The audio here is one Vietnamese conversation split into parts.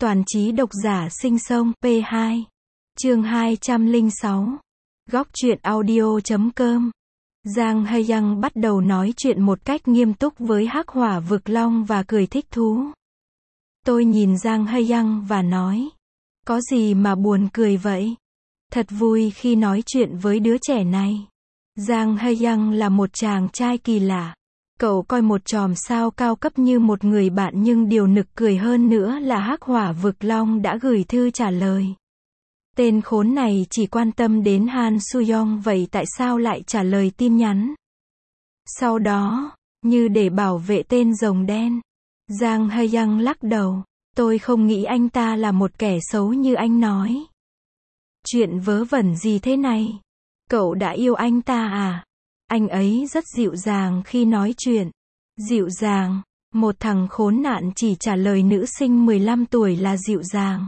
Toàn trí độc giả sinh sông, P2. Chương 206. Góc truyện audio.com. Giang Hae-young bắt đầu nói chuyện một cách nghiêm túc với Hắc Hỏa Vực Long và cười thích thú. Tôi nhìn Giang Hae-young và nói, có gì mà buồn cười vậy? Thật vui khi nói chuyện với đứa trẻ này. Giang Hae-young là một chàng trai kỳ lạ. Cậu coi một chòm sao cao cấp như một người bạn, nhưng điều nực cười hơn nữa là Hắc Hỏa Vực Long đã gửi thư trả lời. Tên khốn này chỉ quan tâm đến Han Soo-young, vậy tại sao lại trả lời tin nhắn? Sau đó, như để bảo vệ tên rồng đen, Giang Hae-young lắc đầu. Tôi không nghĩ anh ta là một kẻ xấu như anh nói. Chuyện vớ vẩn gì thế này? Cậu đã yêu anh ta à? Anh ấy rất dịu dàng khi nói chuyện. Dịu dàng? Một thằng khốn nạn chỉ trả lời nữ sinh 15 tuổi là dịu dàng.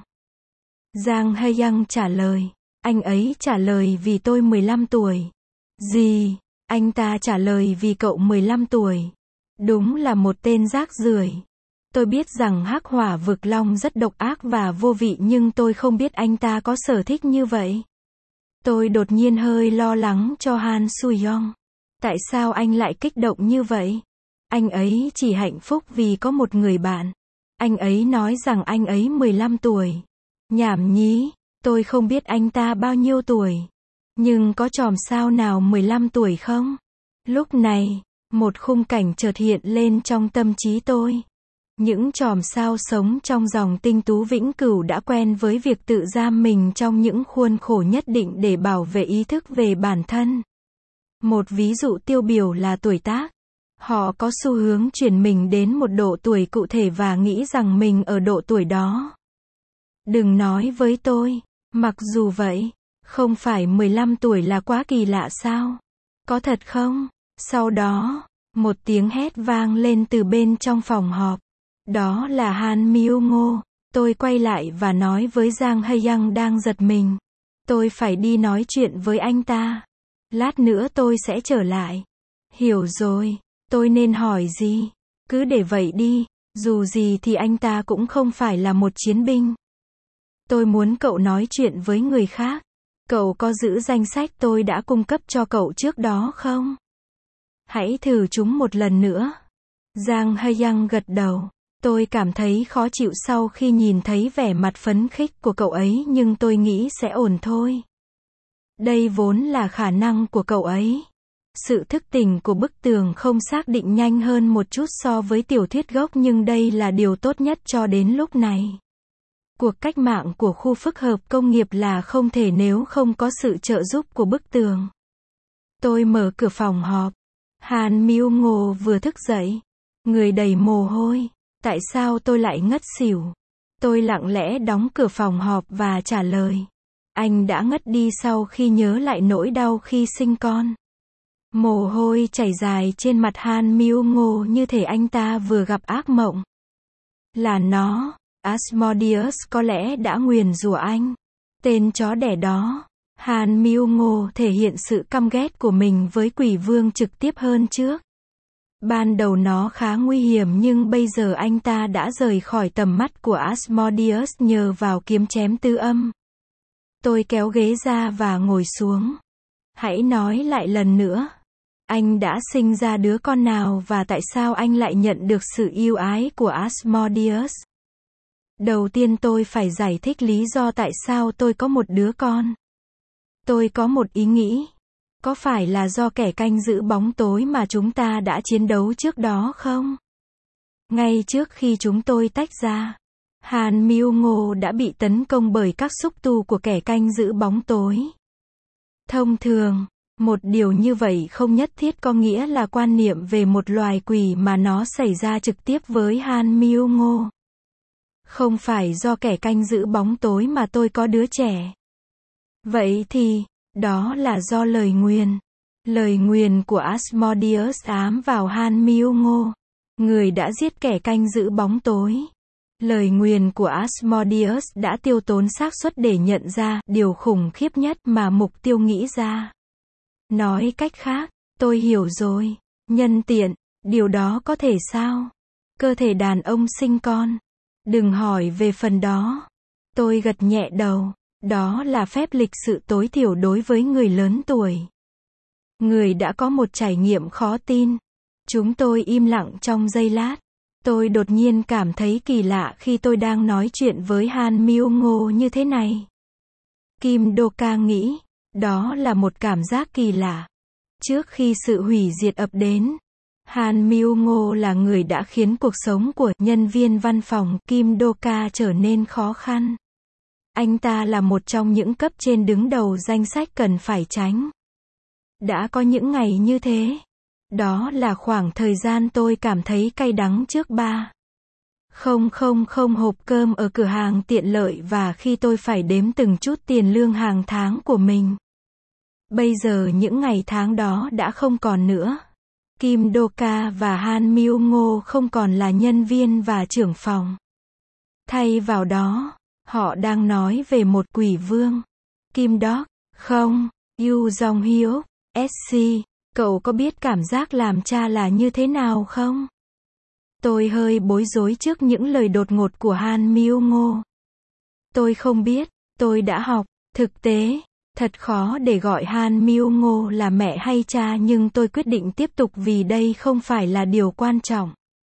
Giang Hae-young trả lời. Anh ấy trả lời vì tôi 15 tuổi. Gì? Anh ta trả lời vì cậu 15 tuổi. Đúng là một tên rác rưởi. Tôi biết rằng Hắc Hỏa Vực Long rất độc ác và vô vị, nhưng tôi không biết anh ta có sở thích như vậy. Tôi đột nhiên hơi lo lắng cho Han Soo-young. Tại sao anh lại kích động như vậy? Anh ấy chỉ hạnh phúc vì có một người bạn. Anh ấy nói rằng anh ấy 15 tuổi. Nhảm nhí, tôi không biết anh ta bao nhiêu tuổi. Nhưng có chòm sao nào 15 tuổi không? Lúc này, một khung cảnh chợt hiện lên trong tâm trí tôi. Những chòm sao sống trong dòng tinh tú vĩnh cửu đã quen với việc tự giam mình trong những khuôn khổ nhất định để bảo vệ ý thức về bản thân. Một ví dụ tiêu biểu là tuổi tác. Họ có xu hướng chuyển mình đến một độ tuổi cụ thể và nghĩ rằng mình ở độ tuổi đó. Đừng nói với tôi, mặc dù vậy, không phải 15 tuổi là quá kỳ lạ sao? Có thật không? Sau đó, một tiếng hét vang lên từ bên trong phòng họp. Đó là Han Myung-oh. Tôi quay lại và nói với Giang Hae-young đang giật mình. Tôi phải đi nói chuyện với anh ta. Lát nữa tôi sẽ trở lại. Hiểu rồi. Tôi nên hỏi gì? Cứ để vậy đi. Dù gì thì anh ta cũng không phải là một chiến binh. Tôi muốn cậu nói chuyện với người khác. Cậu có giữ danh sách tôi đã cung cấp cho cậu trước đó không? Hãy thử chúng một lần nữa. Giang Hae-young gật đầu. Tôi cảm thấy khó chịu sau khi nhìn thấy vẻ mặt phấn khích của cậu ấy, nhưng tôi nghĩ sẽ ổn thôi. Đây vốn là khả năng của cậu ấy. Sự thức tỉnh của bức tường không xác định nhanh hơn một chút so với tiểu thuyết gốc, nhưng đây là điều tốt nhất cho đến lúc này. Cuộc cách mạng của khu phức hợp công nghiệp là không thể nếu không có sự trợ giúp của bức tường. Tôi mở cửa phòng họp. Han Myung-oh vừa thức dậy. Người đầy mồ hôi. Tại sao tôi lại ngất xỉu? Tôi lặng lẽ đóng cửa phòng họp và trả lời. Anh đã ngất đi sau khi nhớ lại nỗi đau khi sinh con. Mồ hôi chảy dài trên mặt Han Myung-oh như thể anh ta vừa gặp ác mộng. Là nó, Asmodeus có lẽ đã nguyền rủa anh. Tên chó đẻ đó. Han Myung-oh thể hiện sự căm ghét của mình với quỷ vương trực tiếp hơn trước. Ban đầu nó khá nguy hiểm, nhưng bây giờ anh ta đã rời khỏi tầm mắt của Asmodeus nhờ vào kiếm chém tư âm. Tôi kéo ghế ra và ngồi xuống. Hãy nói lại lần nữa. Anh đã sinh ra đứa con nào và tại sao anh lại nhận được sự yêu ái của Asmodeus? Đầu tiên tôi phải giải thích lý do tại sao tôi có một đứa con. Tôi có một ý nghĩ. Có phải là do kẻ canh giữ bóng tối mà chúng ta đã chiến đấu trước đó không? Ngay trước khi chúng tôi tách ra, Han Myung-oh đã bị tấn công bởi các xúc tu của kẻ canh giữ bóng tối. Thông thường, một điều như vậy không nhất thiết có nghĩa là quan niệm về một loài quỷ, mà nó xảy ra trực tiếp với Han Myung-oh. Không phải do kẻ canh giữ bóng tối mà tôi có đứa trẻ. Vậy thì, đó là do lời nguyền. Lời nguyền của Asmodeus ám vào Han Myung-oh, người đã giết kẻ canh giữ bóng tối. Lời nguyền của Asmodeus đã tiêu tốn xác suất để nhận ra điều khủng khiếp nhất mà mục tiêu nghĩ ra. Nói cách khác, tôi hiểu rồi. Nhân tiện, điều đó có thể sao? Cơ thể đàn ông sinh con. Đừng hỏi về phần đó. Tôi gật nhẹ đầu. Đó là phép lịch sự tối thiểu đối với người lớn tuổi. Người đã có một trải nghiệm khó tin. Chúng tôi im lặng trong giây lát. Tôi đột nhiên cảm thấy kỳ lạ khi tôi đang nói chuyện với Han Myung-go như thế này. Kim Do-ka nghĩ, đó là một cảm giác kỳ lạ. Trước khi sự hủy diệt ập đến, Han Myung-go là người đã khiến cuộc sống của nhân viên văn phòng Kim Do-ka trở nên khó khăn. Anh ta là một trong những cấp trên đứng đầu danh sách cần phải tránh. Đã có những ngày như thế. Đó là khoảng thời gian tôi cảm thấy cay đắng trước 3,000 hộp cơm ở cửa hàng tiện lợi và khi tôi phải đếm từng chút tiền lương hàng tháng của mình. Bây giờ những ngày tháng đó đã không còn nữa. Kim Do-ka và Han Myung-go không còn là nhân viên và trưởng phòng. Thay vào đó, họ đang nói về một quỷ vương. Kim Dok, không, Yoo Jong-hyuk, SC, cậu có biết cảm giác làm cha là như thế nào không? Tôi hơi bối rối trước những lời đột ngột của Han Myung-go. Tôi không biết, tôi đã học, thực tế, thật khó để gọi Han Myung-go là mẹ hay cha nhưng tôi quyết định tiếp tục vì đây không phải là điều quan trọng.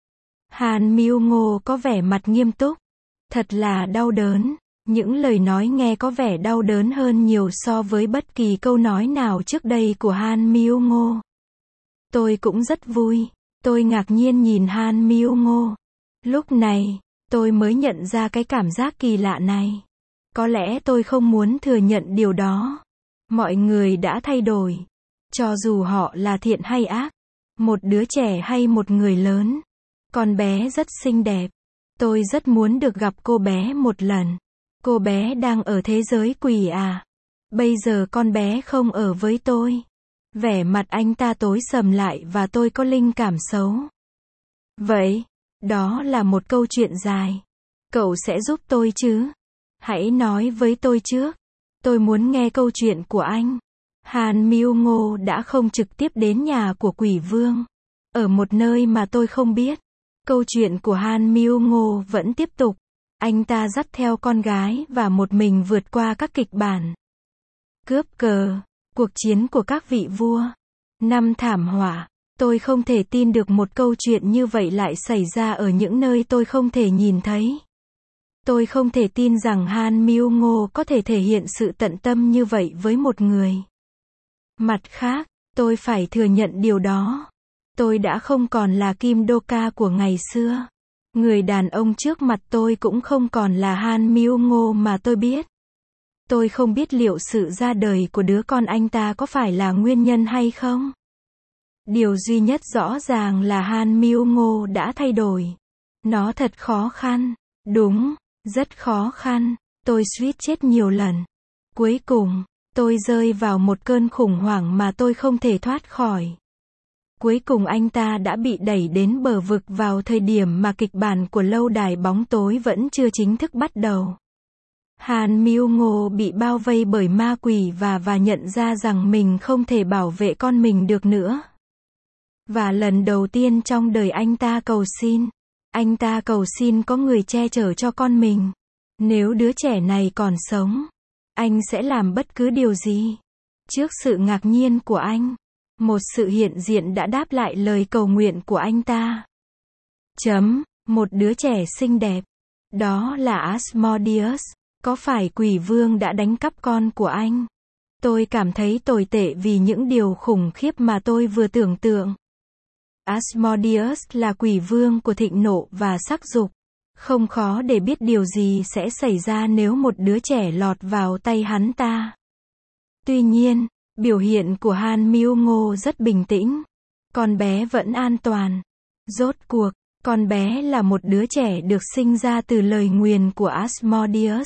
Han Myung-go có vẻ mặt nghiêm túc. Thật là đau đớn. Những lời nói nghe có vẻ đau đớn hơn nhiều so với bất kỳ câu nói nào trước đây của Han Myung-go. Tôi cũng rất vui. Tôi ngạc nhiên nhìn Han Myung-go. Lúc này, tôi mới nhận ra cái cảm giác kỳ lạ này. Có lẽ tôi không muốn thừa nhận điều đó. Mọi người đã thay đổi. Cho dù họ là thiện hay ác. Một đứa trẻ hay một người lớn. Con bé rất xinh đẹp. Tôi rất muốn được gặp cô bé một lần. Cô bé đang ở thế giới quỷ à? Bây giờ con bé không ở với tôi. Vẻ mặt anh ta tối sầm lại và tôi có linh cảm xấu. Vậy, đó là một câu chuyện dài. Cậu sẽ giúp tôi chứ? Hãy nói với tôi trước. Tôi muốn nghe câu chuyện của anh. Han Myung-go đã không trực tiếp đến nhà của quỷ vương. Ở một nơi mà tôi không biết. Câu chuyện của Han Myung-go vẫn tiếp tục. Anh ta dắt theo con gái và một mình vượt qua các kịch bản. Cướp cờ, cuộc chiến của các vị vua, năm thảm họa. Tôi không thể tin được một câu chuyện như vậy lại xảy ra ở những nơi tôi không thể nhìn thấy. Tôi không thể tin rằng Han Myung-go có thể thể hiện sự tận tâm như vậy với một người. Mặt khác, tôi phải thừa nhận điều đó. Tôi đã không còn là Kim Do-ka của ngày xưa. Người đàn ông trước mặt tôi cũng không còn là Han Myung-go mà tôi biết. Tôi không biết liệu sự ra đời của đứa con anh ta có phải là nguyên nhân hay không. Điều duy nhất rõ ràng là Han Myung-go đã thay đổi. Nó thật khó khăn. Đúng, rất khó khăn. Tôi suýt chết nhiều lần. Cuối cùng, tôi rơi vào một cơn khủng hoảng mà tôi không thể thoát khỏi. Cuối cùng anh ta đã bị đẩy đến bờ vực vào thời điểm mà kịch bản của lâu đài bóng tối vẫn chưa chính thức bắt đầu. Han Myung-go bị bao vây bởi ma quỷ và nhận ra rằng mình không thể bảo vệ con mình được nữa. Và lần đầu tiên trong đời anh ta cầu xin. Anh ta cầu xin có người che chở cho con mình. Nếu đứa trẻ này còn sống, anh sẽ làm bất cứ điều gì. Trước sự ngạc nhiên của anh, một sự hiện diện đã đáp lại lời cầu nguyện của anh ta. Một đứa trẻ xinh đẹp. Đó là Asmodeus. Có phải quỷ vương đã đánh cắp con của anh? Tôi cảm thấy tồi tệ vì những điều khủng khiếp mà tôi vừa tưởng tượng. Asmodeus là quỷ vương của thịnh nộ và sắc dục. Không khó để biết điều gì sẽ xảy ra nếu một đứa trẻ lọt vào tay hắn ta. Tuy nhiên, biểu hiện của Han Myung-go rất bình tĩnh. Con bé vẫn an toàn. Rốt cuộc, con bé là một đứa trẻ được sinh ra từ lời nguyền của Asmodeus.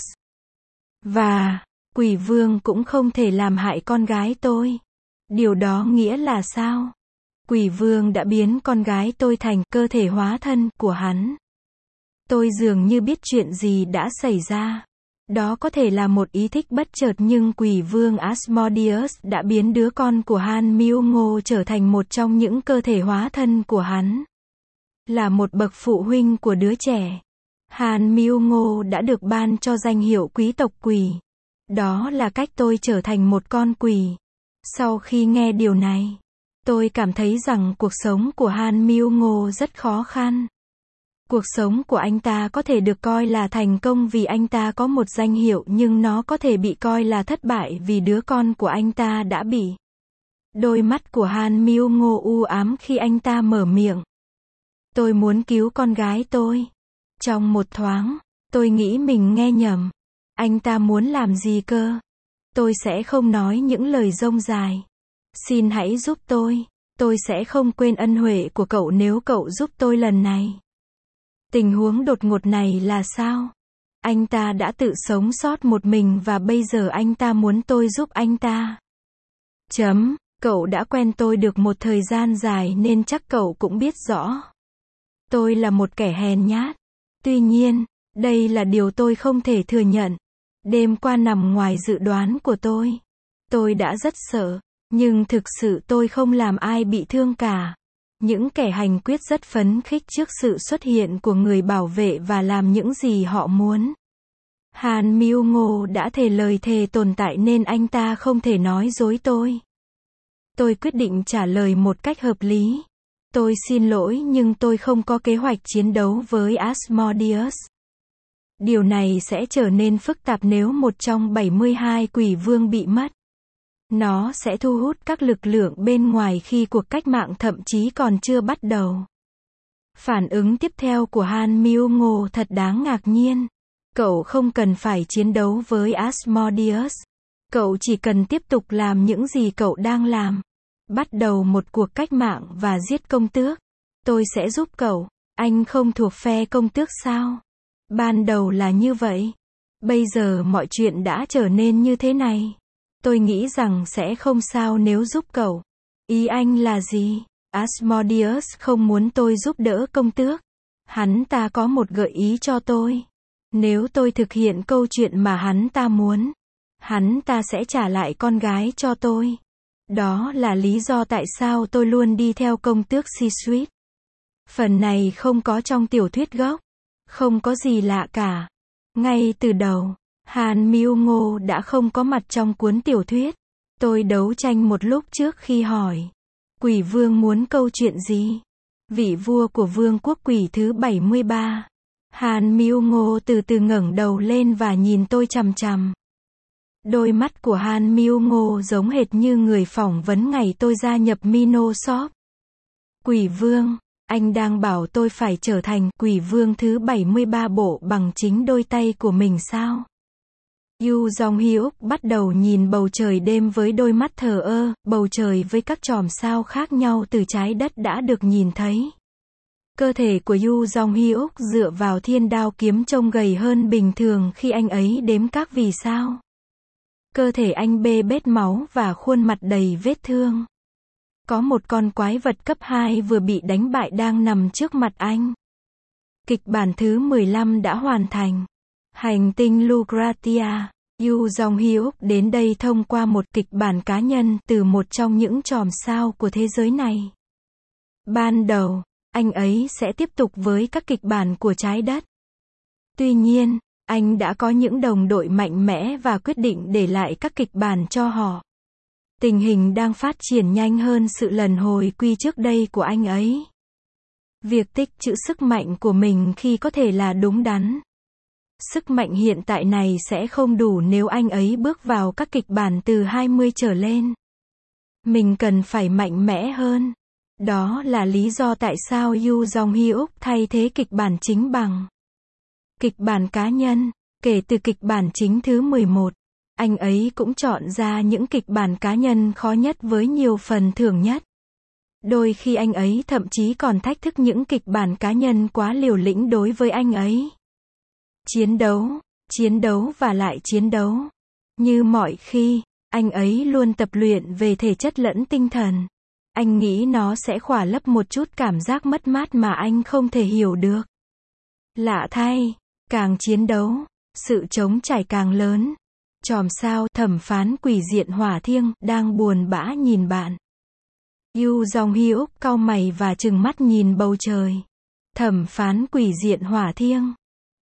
Và, quỷ vương cũng không thể làm hại con gái tôi. Điều đó nghĩa là sao? Quỷ vương đã biến con gái tôi thành cơ thể hóa thân của hắn. Tôi dường như biết chuyện gì đã xảy ra. Đó có thể là một ý thích bất chợt nhưng quỷ vương Asmodeus đã biến đứa con của Han Myung-go trở thành một trong những cơ thể hóa thân của hắn. Là một bậc phụ huynh của đứa trẻ. Han Myung-go đã được ban cho danh hiệu quý tộc quỷ. Đó là cách tôi trở thành một con quỷ. Sau khi nghe điều này, tôi cảm thấy rằng cuộc sống của Han Myung-go rất khó khăn. Cuộc sống của anh ta có thể được coi là thành công vì anh ta có một danh hiệu, nhưng nó có thể bị coi là thất bại vì đứa con của anh ta đã bị. Đôi mắt của Han Myung-go u ám khi anh ta mở miệng. Tôi muốn cứu con gái tôi. Trong một thoáng, tôi nghĩ mình nghe nhầm. Anh ta muốn làm gì cơ? Tôi sẽ không nói những lời rông dài. Xin hãy giúp tôi. Tôi sẽ không quên ân huệ của cậu nếu cậu giúp tôi lần này. Tình huống đột ngột này là sao? Anh ta đã tự sống sót một mình và bây giờ anh ta muốn tôi giúp anh ta. Cậu đã quen tôi được một thời gian dài nên chắc cậu cũng biết rõ. Tôi là một kẻ hèn nhát. Tuy nhiên, đây là điều tôi không thể thừa nhận. Đêm qua nằm ngoài dự đoán của tôi. Tôi đã rất sợ, nhưng thực sự tôi không làm ai bị thương cả. Những kẻ hành quyết rất phấn khích trước sự xuất hiện của người bảo vệ và làm những gì họ muốn. Han Myung-go đã thề lời thề tồn tại nên anh ta không thể nói dối tôi. Tôi quyết định trả lời một cách hợp lý. Tôi xin lỗi nhưng tôi không có kế hoạch chiến đấu với Asmodeus. Điều này sẽ trở nên phức tạp nếu một trong 72 quỷ vương bị mất. Nó sẽ thu hút các lực lượng bên ngoài khi cuộc cách mạng thậm chí còn chưa bắt đầu. Phản ứng tiếp theo của Han Myung-go thật đáng ngạc nhiên. Cậu không cần phải chiến đấu với Asmodeus. Cậu chỉ cần tiếp tục làm những gì cậu đang làm. Bắt đầu một cuộc cách mạng và giết công tước. Tôi sẽ giúp cậu. Anh không thuộc phe công tước sao? Ban đầu là như vậy. Bây giờ mọi chuyện đã trở nên như thế này. Tôi nghĩ rằng sẽ không sao nếu giúp cậu. Ý anh là gì? Asmodeus không muốn tôi giúp đỡ công tước. Hắn ta có một gợi ý cho tôi. Nếu tôi thực hiện câu chuyện mà hắn ta muốn, hắn ta sẽ trả lại con gái cho tôi. Đó là lý do tại sao tôi luôn đi theo công tước Seaweed. Phần này không có trong tiểu thuyết gốc. Không có gì lạ cả. Ngay từ đầu, Han Myung-go đã không có mặt trong cuốn tiểu thuyết. Tôi đấu tranh một lúc trước khi hỏi. Quỷ vương muốn câu chuyện gì? Vị vua của vương quốc quỷ thứ 73. Han Myung-go từ từ ngẩng đầu lên và nhìn tôi chằm chằm. Đôi mắt của Han Myung-go giống hệt như người phỏng vấn ngày tôi gia nhập Minosoft. Quỷ vương, anh đang bảo tôi phải trở thành quỷ vương thứ 73 bộ bằng chính đôi tay của mình sao? Yu Jong-hyuk bắt đầu nhìn bầu trời đêm với đôi mắt thờ ơ, bầu trời với các chòm sao khác nhau từ trái đất đã được nhìn thấy. Cơ thể của Yu Jong-hyuk dựa vào thiên đao kiếm trông gầy hơn bình thường khi anh ấy đếm các vì sao. Cơ thể anh bê bết máu và khuôn mặt đầy vết thương. Có một con quái vật cấp 2 vừa bị đánh bại đang nằm trước mặt anh. Kịch bản thứ 15 đã hoàn thành. Hành tinh Lugratia. Yu Jong-hyuk đến đây thông qua một kịch bản cá nhân từ một trong những chòm sao của thế giới này. Ban đầu, anh ấy sẽ tiếp tục với các kịch bản của trái đất. Tuy nhiên, anh đã có những đồng đội mạnh mẽ và quyết định để lại các kịch bản cho họ. Tình hình đang phát triển nhanh hơn sự lần hồi quy trước đây của anh ấy. Việc tích trữ sức mạnh của mình khi có thể là đúng đắn. Sức mạnh hiện tại này sẽ không đủ nếu anh ấy bước vào các kịch bản từ 20 trở lên. Mình cần phải mạnh mẽ hơn. Đó là lý do tại sao Yu Jong-hyuk thay thế kịch bản chính bằng kịch bản cá nhân. Kể từ kịch bản chính thứ 11, anh ấy cũng chọn ra những kịch bản cá nhân khó nhất với nhiều phần thưởng nhất. Đôi khi anh ấy thậm chí còn thách thức những kịch bản cá nhân quá liều lĩnh đối với anh ấy. Chiến đấu và lại chiến đấu. Như mọi khi, anh ấy luôn tập luyện về thể chất lẫn tinh thần. Anh nghĩ nó sẽ khỏa lấp một chút cảm giác mất mát mà anh không thể hiểu được. Lạ thay, càng chiến đấu, sự trống trải càng lớn. Chòm sao thẩm phán quỷ diện hỏa thiêng đang buồn bã nhìn bạn. Yu Jong-hyuk cau mày và trừng mắt nhìn bầu trời. Thẩm phán quỷ diện hỏa thiêng.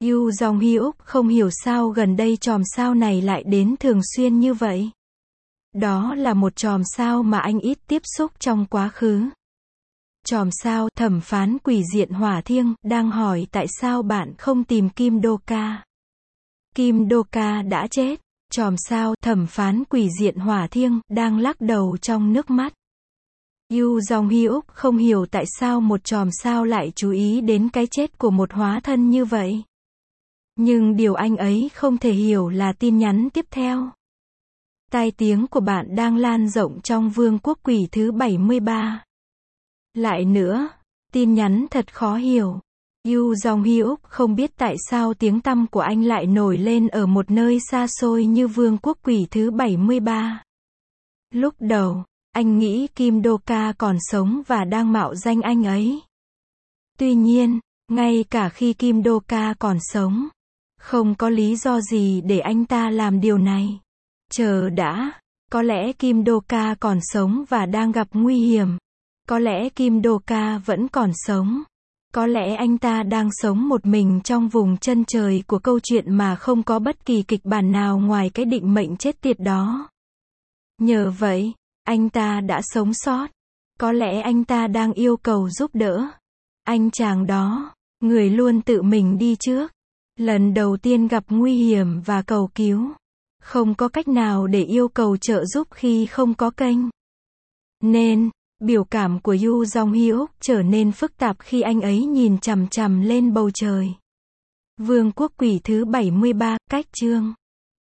Yu Jong Hyuk không hiểu sao gần đây chòm sao này lại đến thường xuyên như vậy. Đó là một chòm sao mà anh ít tiếp xúc trong quá khứ. Chòm sao thẩm phán quỷ diện Hỏa Thiêng đang hỏi tại sao bạn không tìm Kim Do-ka. Kim Do-ka đã chết. Chòm sao thẩm phán quỷ diện Hỏa Thiêng đang lắc đầu trong nước mắt. Yu Jong Hyuk không hiểu tại sao một chòm sao lại chú ý đến cái chết của một hóa thân như vậy. Nhưng điều anh ấy không thể hiểu là tin nhắn tiếp theo. Tai tiếng của bạn đang lan rộng trong vương quốc quỷ thứ 73. Lại nữa, tin nhắn thật khó hiểu. Yu Jong Hyuk không biết tại sao tiếng tăm của anh lại nổi lên ở một nơi xa xôi như vương quốc quỷ thứ 73. Lúc đầu, anh nghĩ Kim Do-ka còn sống và đang mạo danh anh ấy. Tuy nhiên, ngay cả khi Kim Do-ka còn sống, không có lý do gì để anh ta làm điều này. Chờ đã, có lẽ Kim Do-ka còn sống và đang gặp nguy hiểm. Có lẽ Kim Do-ka vẫn còn sống. Có lẽ anh ta đang sống một mình trong vùng chân trời của câu chuyện mà không có bất kỳ kịch bản nào ngoài cái định mệnh chết tiệt đó. Nhờ vậy, anh ta đã sống sót. Có lẽ anh ta đang yêu cầu giúp đỡ. Anh chàng đó, người luôn tự mình đi trước. Lần đầu tiên gặp nguy hiểm và cầu cứu. Không có cách nào để yêu cầu trợ giúp khi không có kênh. Nên, biểu cảm của Yu Jong Hyuk trở nên phức tạp khi anh ấy nhìn chằm chằm lên bầu trời. Vương quốc quỷ thứ 73, cách chương